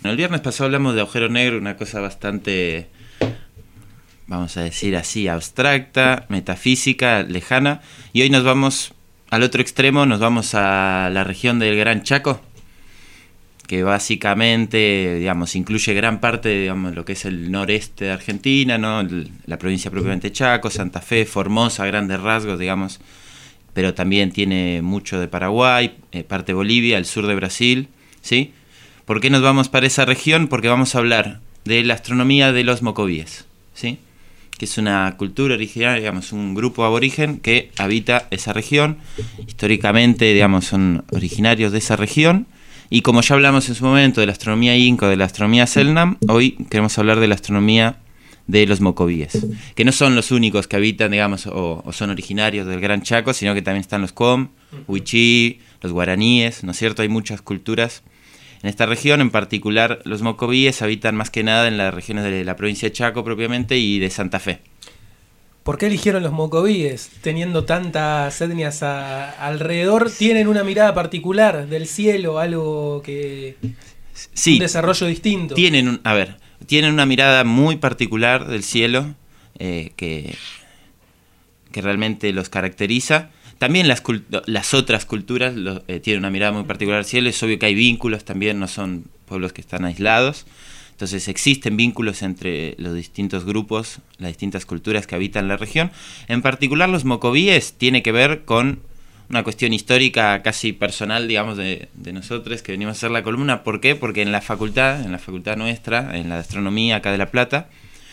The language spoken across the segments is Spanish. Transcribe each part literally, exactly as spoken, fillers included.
El viernes pasado hablamos de agujero negro, una cosa bastante, vamos a decir así, abstracta, metafísica, lejana. Y hoy nos vamos al otro extremo, nos vamos a la región del Gran Chaco, que básicamente, digamos, incluye gran parte de, digamos, lo que es el noreste de Argentina, ¿no? El, la provincia propiamente Chaco, Santa Fe, Formosa, grandes rasgos, digamos, pero también tiene mucho de Paraguay, eh, parte de Bolivia, el sur de Brasil, ¿sí? ¿Por qué nos vamos para esa región? Porque vamos a hablar de la astronomía de los mocovíes, ¿sí? Que es una cultura originaria, digamos, un grupo aborigen que habita esa región. Históricamente, digamos, son originarios de esa región. Y como ya hablamos en su momento de la astronomía inca, de la astronomía Selknam, hoy queremos hablar de la astronomía de los mocovíes, que no son los únicos que habitan, digamos, o, o son originarios del Gran Chaco, sino que también están los Com, Wichí, los guaraníes, ¿no es cierto? Hay muchas culturas en esta región. En particular, los mocovíes habitan más que nada en las regiones de la provincia de Chaco propiamente y de Santa Fe. ¿Por qué eligieron los mocovíes? Teniendo tantas etnias a, alrededor, ¿tienen una mirada particular del cielo, algo que... Sí, un desarrollo distinto? Tienen, un, a ver, tienen una mirada muy particular del cielo eh, que, que realmente los caracteriza. También las, las otras culturas lo, eh, tienen una mirada muy particular del cielo. Es obvio que hay vínculos también, no son pueblos que están aislados. Entonces existen vínculos entre los distintos grupos, las distintas culturas que habitan la región. En particular los mocovíes tiene que ver con una cuestión histórica casi personal, digamos, de, de nosotros que venimos a hacer la columna. ¿Por qué? Porque en la facultad, en la facultad nuestra, en la de astronomía acá de La Plata,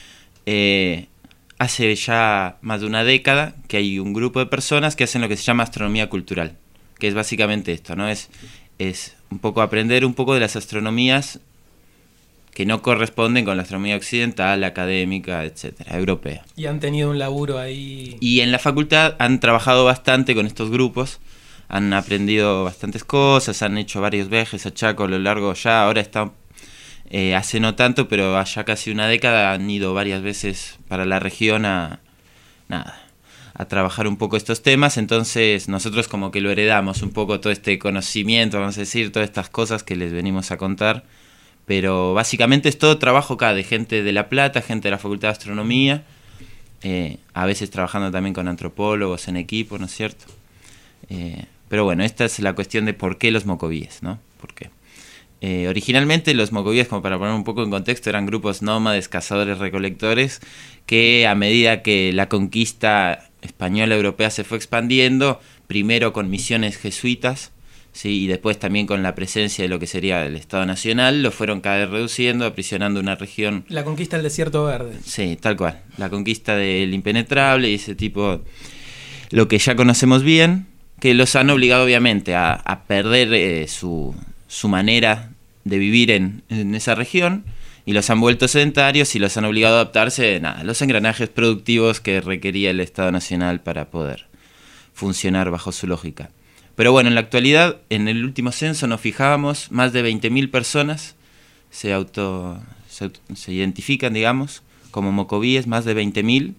eh, hace ya más de una década que hay un grupo de personas que hacen lo que se llama astronomía cultural, que es básicamente esto, ¿no? Es, es un poco aprender un poco de las astronomías que no corresponden con la astronomía occidental, académica, etcétera, europea. Y han tenido un laburo ahí... Y en la facultad han trabajado bastante con estos grupos, han aprendido bastantes cosas, han hecho varios viajes a Chaco a lo largo ya, ahora está, eh, hace no tanto, pero allá casi una década han ido varias veces para la región a, nada, a trabajar un poco estos temas. Entonces nosotros como que lo heredamos un poco todo este conocimiento, vamos a decir, todas estas cosas que les venimos a contar. Pero básicamente es todo trabajo acá de gente de La Plata, gente de la Facultad de Astronomía, eh, a veces trabajando también con antropólogos en equipo, ¿no es cierto? Eh, pero bueno, esta es la cuestión de por qué los mocovíes, ¿no? ¿Por qué? Eh, originalmente los mocovíes, como para poner un poco en contexto, eran grupos nómades, cazadores, recolectores, que a medida que la conquista española europea se fue expandiendo, primero con misiones jesuitas, sí, y después también con la presencia de lo que sería el Estado Nacional, lo fueron cada vez reduciendo, aprisionando una región... La conquista del desierto verde. Sí, tal cual. La conquista del impenetrable y ese tipo... Lo que ya conocemos bien, que los han obligado obviamente a, a perder eh, su, su manera de vivir en, en esa región, y los han vuelto sedentarios y los han obligado a adaptarse nada, a los engranajes productivos que requería el Estado Nacional para poder funcionar bajo su lógica. Pero bueno, en la actualidad, en el último censo nos fijábamos, más de veinte mil personas se, auto, se, se identifican, digamos, como mocovíes, más de veinte mil.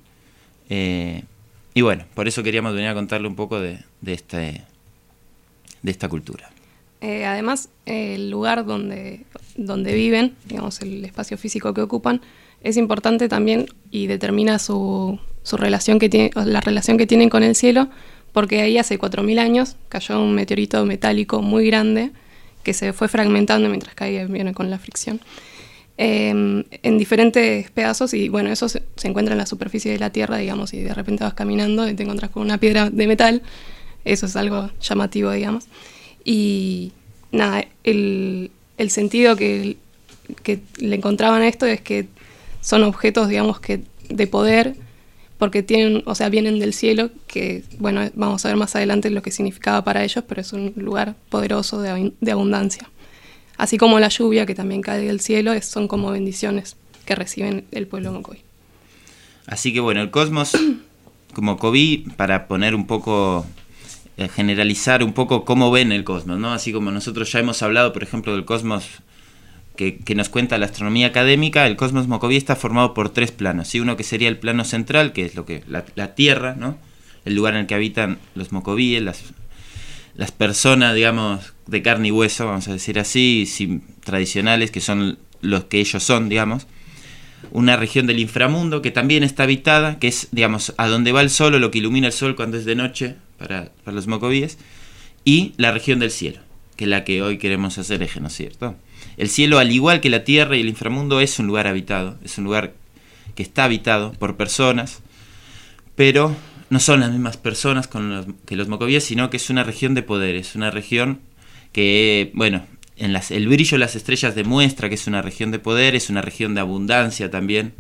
Eh, y bueno, por eso queríamos venir a contarle un poco de, de, este, de esta cultura. Eh, además, eh, el lugar donde, donde viven, digamos, el espacio físico que ocupan, es importante también y determina su, su relación que tiene, la relación que tienen con el cielo, porque ahí hace cuatro mil años cayó un meteorito metálico muy grande que se fue fragmentando mientras caía, viene con la fricción, eh, en diferentes pedazos, y bueno, eso se, se encuentra en la superficie de la Tierra, digamos, y de repente vas caminando y te encuentras con una piedra de metal. Eso es algo llamativo, digamos. Y nada, el, el sentido que, que le encontraban a esto es que son objetos, digamos, que de poder, porque tienen, o sea, vienen del cielo, que, bueno, vamos a ver más adelante lo que significaba para ellos, pero es un lugar poderoso de, de abundancia. Así como la lluvia, que también cae del cielo, es, son como bendiciones que reciben el pueblo mocoví. Así que bueno, el cosmos como mocoví, para poner un poco, eh, generalizar un poco cómo ven el cosmos, ¿no? Así como nosotros ya hemos hablado, por ejemplo, del cosmos que, que nos cuenta la astronomía académica, el cosmos mocoví está formado por tres planos, ¿sí? Uno que sería el plano central, que es lo que la, la Tierra, ¿no? El lugar en el que habitan los mocovíes, las, las personas, digamos, de carne y hueso, vamos a decir así, si tradicionales, que son los que ellos son, digamos. Una región del inframundo que también está habitada, que es, digamos, a donde va el sol o lo que ilumina el sol cuando es de noche para, para los mocovíes. Y la región del cielo, que es la que hoy queremos hacer eje, ¿no es cierto? El cielo, al igual que la tierra y el inframundo, es un lugar habitado, es un lugar que está habitado por personas, pero no son las mismas personas con los, que los mocovíes, sino que es una región de poderes, una región que, bueno, en las, el brillo de las estrellas demuestra que es una región de poder, es una región de abundancia también,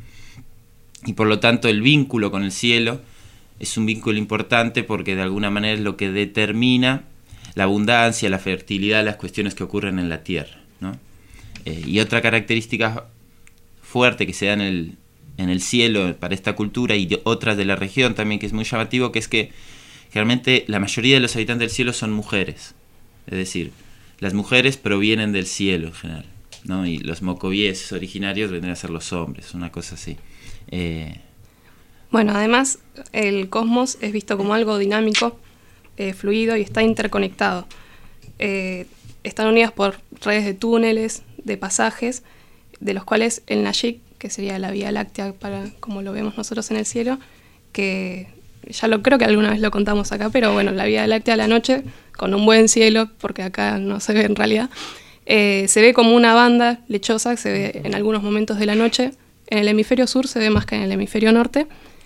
y por lo tanto el vínculo con el cielo es un vínculo importante porque de alguna manera es lo que determina la abundancia, la fertilidad, las cuestiones que ocurren en la tierra, ¿no? Eh, y otra característica fuerte que se da en el, en el cielo para esta cultura y de otras de la región también, que es muy llamativo, que es que realmente la mayoría de los habitantes del cielo son mujeres. Es decir, las mujeres provienen del cielo en general, ¿no? Y los mocovíes originarios vendrían a ser los hombres, una cosa así. Eh, bueno, además el cosmos es visto como algo dinámico, eh, fluido y está interconectado. Eh, están unidas por redes de túneles, de pasajes, de los cuales el Nashik, que sería la Vía Láctea para como lo vemos nosotros en el cielo, que ya lo creo que alguna vez lo contamos acá, pero bueno, la Vía Láctea a la noche, con un buen cielo, porque acá no se ve en realidad, eh, se ve como una banda lechosa, se ve en algunos momentos de la noche. En el hemisferio sur se ve más que en el hemisferio norte.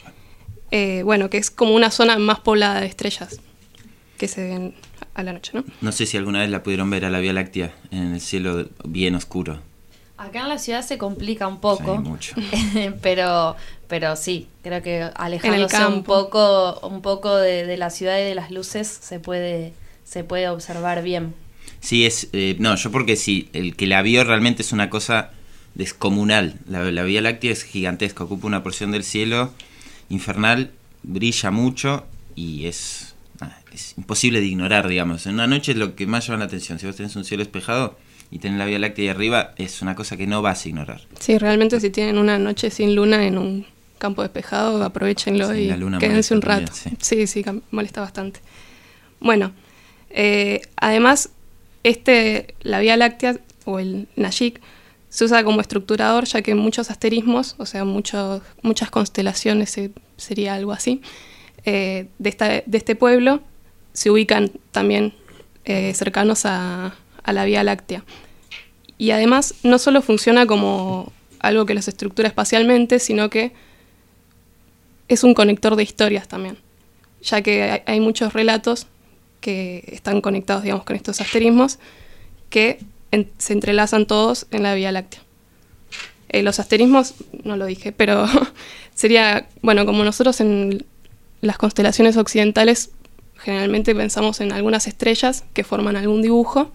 Eh, bueno, que es como una zona más poblada de estrellas que se ven a la noche, ¿no? No sé si alguna vez la pudieron ver a la Vía Láctea en el cielo bien oscuro. Acá en la ciudad se complica un poco, Sí, mucho. pero pero sí, creo que En el alejándose campo. un poco un poco de, de la ciudad y de las luces se puede se puede observar bien. Sí, es... Eh, no, yo porque sí, el que la vio realmente es una cosa descomunal. La, la Vía Láctea es gigantesca, ocupa una porción del cielo infernal, brilla mucho y es, ah, es imposible de ignorar, digamos. En una noche es lo que más llama la atención. Si vos tenés un cielo despejado y tenés la Vía Láctea ahí arriba, es una cosa que no vas a ignorar. Sí, realmente si tienen una noche sin luna en un campo despejado, aprovechenlo Sí, y la luna quédense un molesta rato. también, sí, sí, cam- molesta bastante. Bueno, eh, además, este, la Vía Láctea o el Nashik se usa como estructurador, ya que muchos asterismos, o sea, muchos, muchas constelaciones, eh, sería algo así, eh, de, esta, de este pueblo se ubican también eh, cercanos a, a la Vía Láctea. Y además no solo funciona como algo que los estructura espacialmente, sino que es un conector de historias también, ya que hay, hay muchos relatos que están conectados, digamos, con estos asterismos que en, se entrelazan todos en la Vía Láctea. Eh, los asterismos, no lo dije, pero sería, bueno, como nosotros en las constelaciones occidentales generalmente pensamos en algunas estrellas que forman algún dibujo,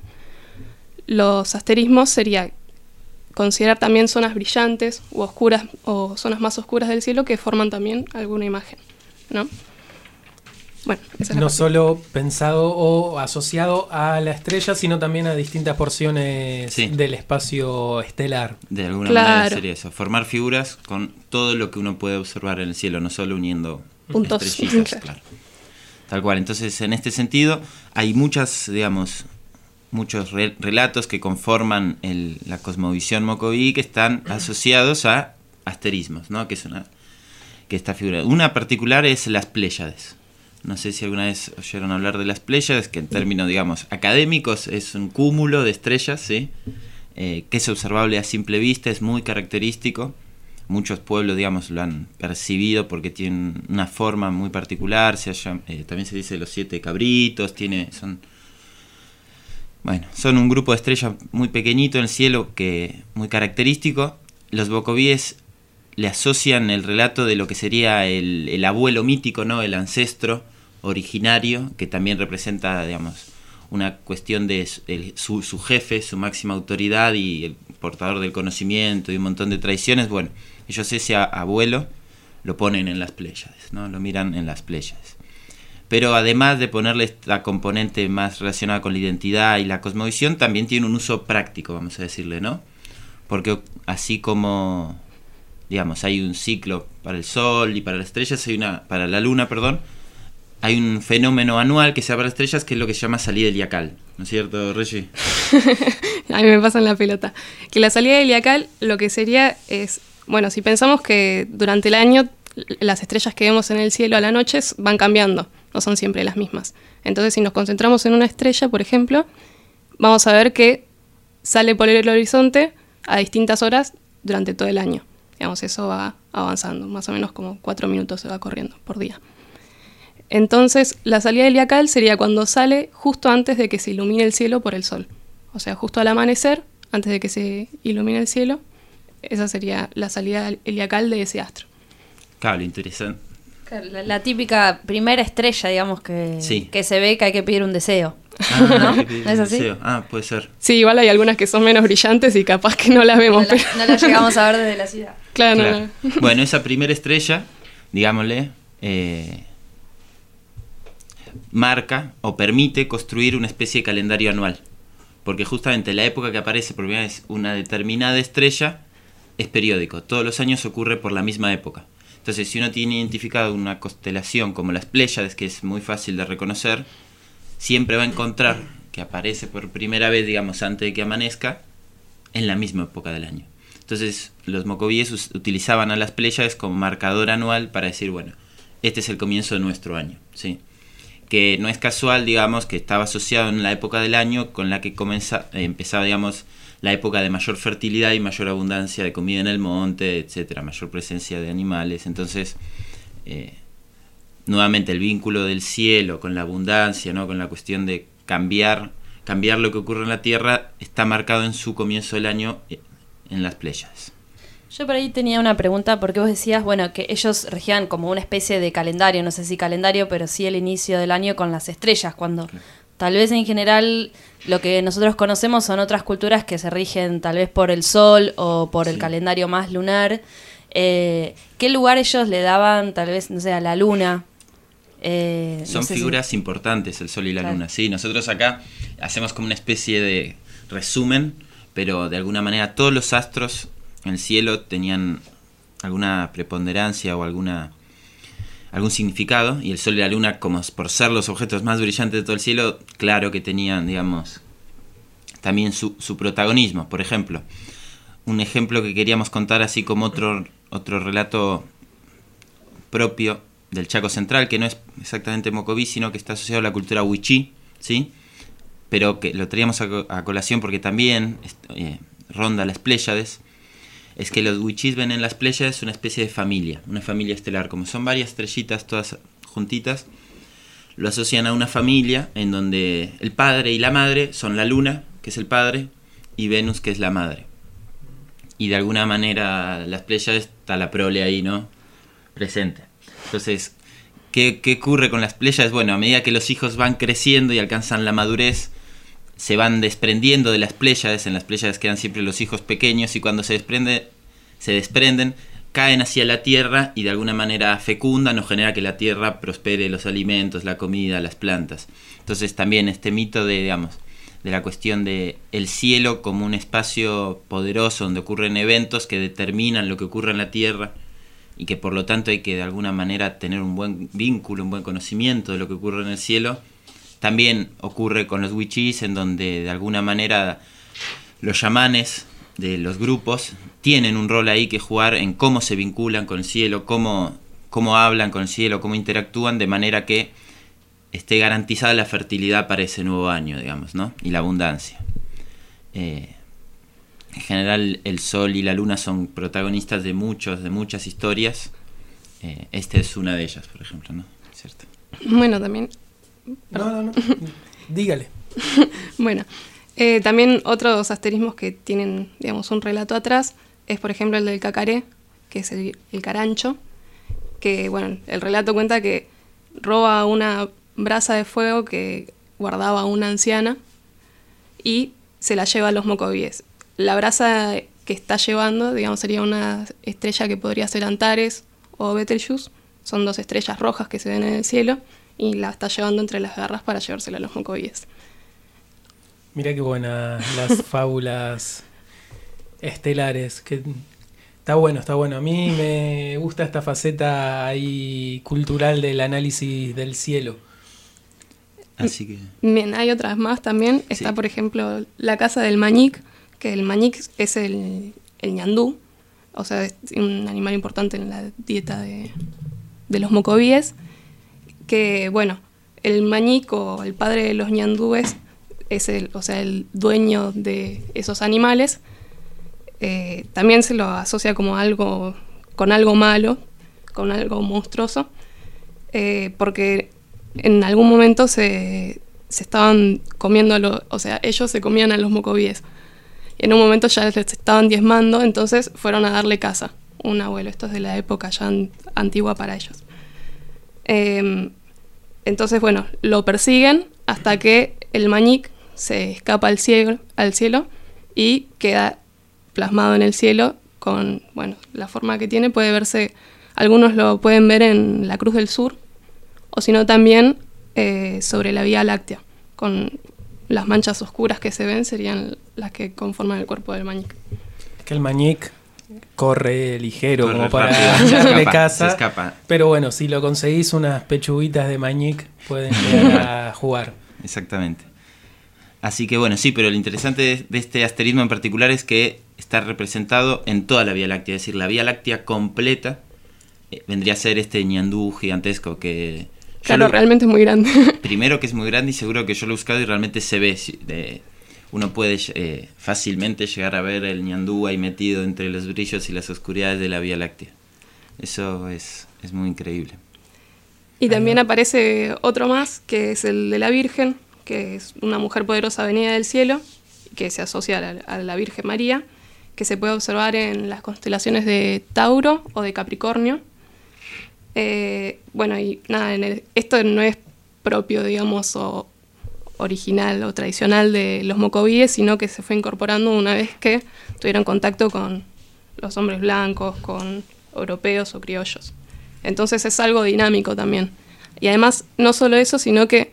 los asterismos sería considerar también zonas brillantes u oscuras o zonas más oscuras del cielo que forman también alguna imagen, ¿no? Bueno, esa es la No parte. solo pensado o asociado a la estrella, sino también a distintas porciones Sí. del espacio estelar. De alguna Claro. manera sería eso, formar figuras con todo lo que uno puede observar en el cielo, no solo uniendo Puntos. estrellitas, Claro. claro. Tal cual, entonces en este sentido hay muchas, digamos, muchos re- relatos que conforman el, la cosmovisión mocoví que están asociados a asterismos, ¿no? Que es una que esta figura. Una particular es las Pléyades. No sé si alguna vez oyeron hablar de las Pléyades, que en términos, digamos, académicos es un cúmulo de estrellas, ¿sí? Eh, que es observable a simple vista, es muy característico. Muchos pueblos, digamos, lo han percibido porque tienen una forma muy particular. Se haya, eh, también se dice los siete cabritos, tiene, son, bueno, son un grupo de estrellas muy pequeñito en el cielo, que muy característico. Los bocovíes le asocian el relato de lo que sería el, el abuelo mítico, ¿no? El ancestro originario, que también representa, digamos, una cuestión de el, su, su jefe, su máxima autoridad y el portador del conocimiento y un montón de tradiciones. Bueno, ellos ese a, abuelo lo ponen en las Pléyades, ¿no? Lo miran en las Pléyades. Pero además de ponerle esta componente más relacionada con la identidad y la cosmovisión, también tiene un uso práctico, vamos a decirle, ¿no? Porque así como, digamos, hay un ciclo para el Sol y para las estrellas, hay una, para la Luna, perdón, hay un fenómeno anual que se da para las estrellas que es lo que se llama salida heliacal. ¿No es cierto, Reggie? A mí me pasan la pelota. Que la salida heliacal lo que sería es, bueno, si pensamos que durante el año las estrellas que vemos en el cielo a la noche van cambiando, no son siempre las mismas. Entonces, si nos concentramos en una estrella, por ejemplo, vamos a ver que sale por el horizonte a distintas horas durante todo el año. Digamos, eso va avanzando, más o menos como cuatro minutos se va corriendo por día. Entonces, la salida heliacal sería cuando sale justo antes de que se ilumine el cielo por el sol. O sea, justo al amanecer, antes de que se ilumine el cielo, esa sería la salida heliacal de ese astro. Claro, lo interesante. La, la típica primera estrella, digamos, que, sí. que se ve que hay que pedir un deseo. Ah, ¿no? hay que pedir ¿No es un así? deseo. Ah, puede ser. Sí, igual hay algunas que son menos brillantes y capaz que no las vemos. No la, pero... no la llegamos a ver desde la ciudad. Claro, Claro. no, no. Bueno, esa primera estrella, digámosle, eh, marca o permite construir una especie de calendario anual. Porque justamente la época que aparece por primera vez una determinada estrella es periódico. Todos los años ocurre por la misma época. Entonces, si uno tiene identificado una constelación como las Pléyades, que es muy fácil de reconocer, siempre va a encontrar que aparece por primera vez, digamos, antes de que amanezca, en la misma época del año. Entonces, los mocovíes us- utilizaban a las Pléyades como marcador anual para decir, bueno, este es el comienzo de nuestro año, ¿sí? Que no es casual, digamos, que estaba asociado en la época del año con la que comenza, eh, empezaba, digamos, la época de mayor fertilidad y mayor abundancia de comida en el monte, etcétera, mayor presencia de animales. Entonces, eh, nuevamente el vínculo del cielo con la abundancia, ¿no? Con la cuestión de cambiar, cambiar lo que ocurre en la Tierra, está marcado en su comienzo del año eh, en las Pléyades. Yo por ahí tenía una pregunta, porque vos decías, bueno, que ellos regían como una especie de calendario, no sé si calendario, pero sí el inicio del año con las estrellas, cuando Claro. tal vez en general lo que nosotros conocemos son otras culturas que se rigen tal vez por el sol o por el Sí. calendario más lunar. Eh, ¿Qué lugar ellos le daban tal vez, no sé, a la luna? Eh, no Son sé si- figuras importantes el Sol y la Claro. Luna. Sí, nosotros acá hacemos como una especie de resumen, pero de alguna manera todos los astros en el cielo tenían alguna preponderancia o alguna algún significado, y el Sol y la Luna, como por ser los objetos más brillantes de todo el cielo, claro que tenían, digamos, también su, su protagonismo. Por ejemplo, un ejemplo que queríamos contar, así como otro, otro relato propio del Chaco Central, que no es exactamente mocoví, sino que está asociado a la cultura wichí, ¿sí? Pero que lo traíamos a, co- a colación porque también eh, ronda las Pléyades. Es que los wichís ven en las Pléyades una especie de familia, una familia estelar. Como son varias estrellitas todas juntitas, lo asocian a una familia en donde el padre y la madre son la luna, que es el padre, y Venus, que es la madre. Y de alguna manera las Pléyades está la prole ahí, ¿no? Presente. Entonces, ¿qué, qué ocurre con las Pléyades? Bueno, a medida que los hijos van creciendo y alcanzan la madurez, se van desprendiendo de las Pléyades. En las Pléyades quedan siempre los hijos pequeños, y cuando se desprende, se desprenden, caen hacia la tierra y de alguna manera fecundan o genera que la tierra prospere los alimentos, la comida, las plantas. Entonces también este mito de, digamos, de la cuestión de el cielo como un espacio poderoso donde ocurren eventos que determinan lo que ocurre en la tierra, y que por lo tanto hay que de alguna manera tener un buen vínculo, un buen conocimiento de lo que ocurre en el cielo. También ocurre con los wichís, en donde de alguna manera los chamanes de los grupos tienen un rol ahí que jugar en cómo se vinculan con el cielo, cómo, cómo hablan con el cielo, cómo interactúan, de manera que esté garantizada la fertilidad para ese nuevo año, digamos, ¿no? Y la abundancia. Eh, en general el sol y la luna son protagonistas de muchos, de muchas historias. Eh, esta es una de ellas, por ejemplo, ¿no? ¿Cierto? Bueno, también... No, no, no. Dígale. Bueno, eh, también otros asterismos que tienen, digamos, un relato atrás es, por ejemplo, el del cacaré, que es el, el carancho, que, bueno, el relato cuenta que roba una brasa de fuego que guardaba una anciana y se la lleva a los mocovíes. La brasa que está llevando, digamos, sería una estrella que podría ser Antares o Betelgeuse. Son dos estrellas rojas que se ven en el cielo, y la está llevando entre las garras para llevársela a los mocovíes. Mirá qué buenas las fábulas estelares. Que Está bueno, está bueno. A mí me gusta esta faceta ahí cultural del análisis del cielo. Así que... Bien, hay otras más también. Está, Sí. por ejemplo, la casa del mañic, que el mañic es el, el ñandú, o sea, es un animal importante en la dieta de, de los mocovíes, que, bueno, el mañic o el padre de los ñandúes es el, o sea, el dueño de esos animales. Eh, también se lo asocia como algo, con algo malo, con algo monstruoso, eh, porque en algún momento se, se estaban comiendo, a lo, o sea, ellos se comían a los mocovíes. Y en un momento ya les estaban diezmando, entonces fueron a darle caza. Un abuelo, esto es de la época ya an- antigua para ellos. Eh, entonces, bueno, lo persiguen hasta que el mañic se escapa al cielo, al cielo y queda plasmado en el cielo con, bueno, la forma que tiene. Puede verse, algunos lo pueden ver en la Cruz del Sur, o si no también eh, sobre la Vía Láctea, con las manchas oscuras que se ven serían las que conforman el cuerpo del mañic. Que el mañic corre ligero Corre como para rápido, se darle escapa, caza. se escapa. Pero bueno, si lo conseguís unas pechuguitas de mañic, pueden llegar a jugar. Exactamente. Así que bueno, sí, pero lo interesante de, de este asterismo en particular es que está representado en toda la Vía Láctea, es decir, la Vía Láctea completa eh, vendría a ser este ñandú gigantesco que... yo Claro, lo- realmente es muy grande. Primero que es muy grande y seguro que yo lo he buscado y realmente se ve. si- de- uno puede eh, fácilmente llegar a ver el ñandú ahí metido entre los brillos y las oscuridades de la Vía Láctea. Eso es, es muy increíble. Y también aparece otro más, que es el de la Virgen, que es una mujer poderosa venida del cielo, que se asocia a la, a la Virgen María, que se puede observar en las constelaciones de Tauro o de Capricornio. Eh, bueno, y nada, en el- esto no es propio, digamos, o original o tradicional de los mocovíes, sino que se fue incorporando una vez que tuvieron contacto con los hombres blancos, con europeos o criollos. Entonces es algo dinámico también. Y además, no solo eso, sino que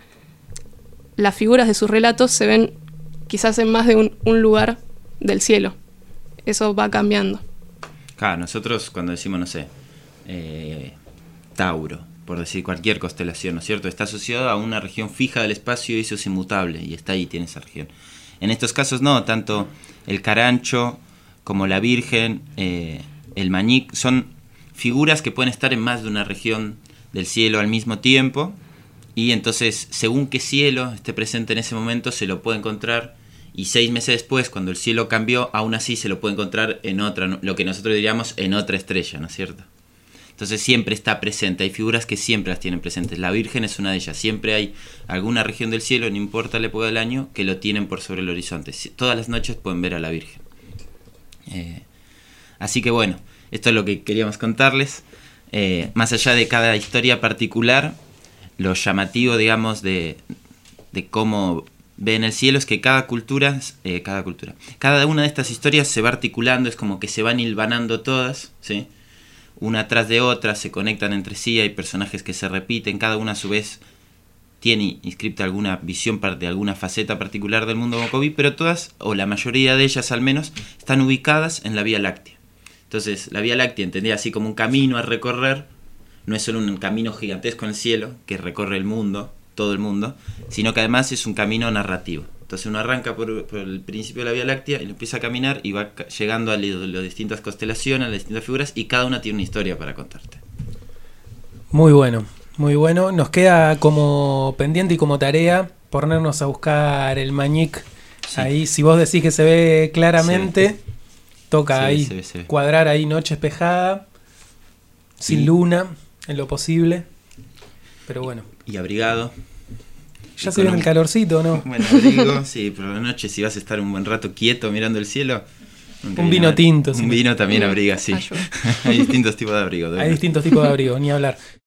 las figuras de sus relatos se ven quizás en más de un, un lugar del cielo. Eso va cambiando. Claro, nosotros cuando decimos, no sé, eh, Tauro, por decir cualquier constelación, ¿no es cierto? Está asociado a una región fija del espacio y eso es inmutable, y está ahí, tiene esa región. En estos casos no, tanto el carancho como la Virgen, eh, el mañic, son figuras que pueden estar en más de una región del cielo al mismo tiempo, y entonces, según qué cielo esté presente en ese momento, se lo puede encontrar, y seis meses después, cuando el cielo cambió, aún así se lo puede encontrar en otra, lo que nosotros diríamos en otra estrella, ¿no es cierto? Entonces siempre está presente, hay figuras que siempre las tienen presentes. La Virgen es una de ellas, siempre hay alguna región del cielo, no importa la época del año, que lo tienen por sobre el horizonte. Todas las noches pueden ver a la Virgen. Eh, así que bueno, esto es lo que queríamos contarles. Eh, más allá de cada historia particular, lo llamativo, digamos, de, de cómo ven el cielo es que cada cultura, eh, cada cultura, cada una de estas historias se va articulando, es como que se van hilvanando todas, ¿sí? Una tras de otra, se conectan entre sí, hay personajes que se repiten, cada una a su vez tiene inscripta alguna visión de alguna faceta particular del mundo mocoví, pero todas, o la mayoría de ellas al menos, están ubicadas en la Vía Láctea. Entonces, la Vía Láctea, entendida así como un camino a recorrer, no es solo un camino gigantesco en el cielo, que recorre el mundo, todo el mundo, sino que además es un camino narrativo. Entonces uno arranca por, por el principio de la Vía Láctea y lo empieza a caminar y va llegando a las distintas constelaciones, a las distintas figuras, y cada una tiene una historia para contarte. Muy bueno, muy bueno. Nos queda como pendiente y como tarea ponernos a buscar el mañic. Sí. Ahí, si vos decís que se ve claramente, Se toca Se ve, ahí se ve, se ve. cuadrar ahí noche espejada, sin Sí. luna, en lo posible. Pero bueno, Y abrigado. ya Y se con viene un- el calorcito, ¿no? Buen abrigo, sí, pero la noche si vas a estar un buen rato quieto mirando el cielo. nunca Un viene vino mal. tinto, sí. Un vino también abriga, sí. Ayuda. Hay distintos tipos de abrigo. de Hay verdad. distintos tipos de abrigo, ni hablar.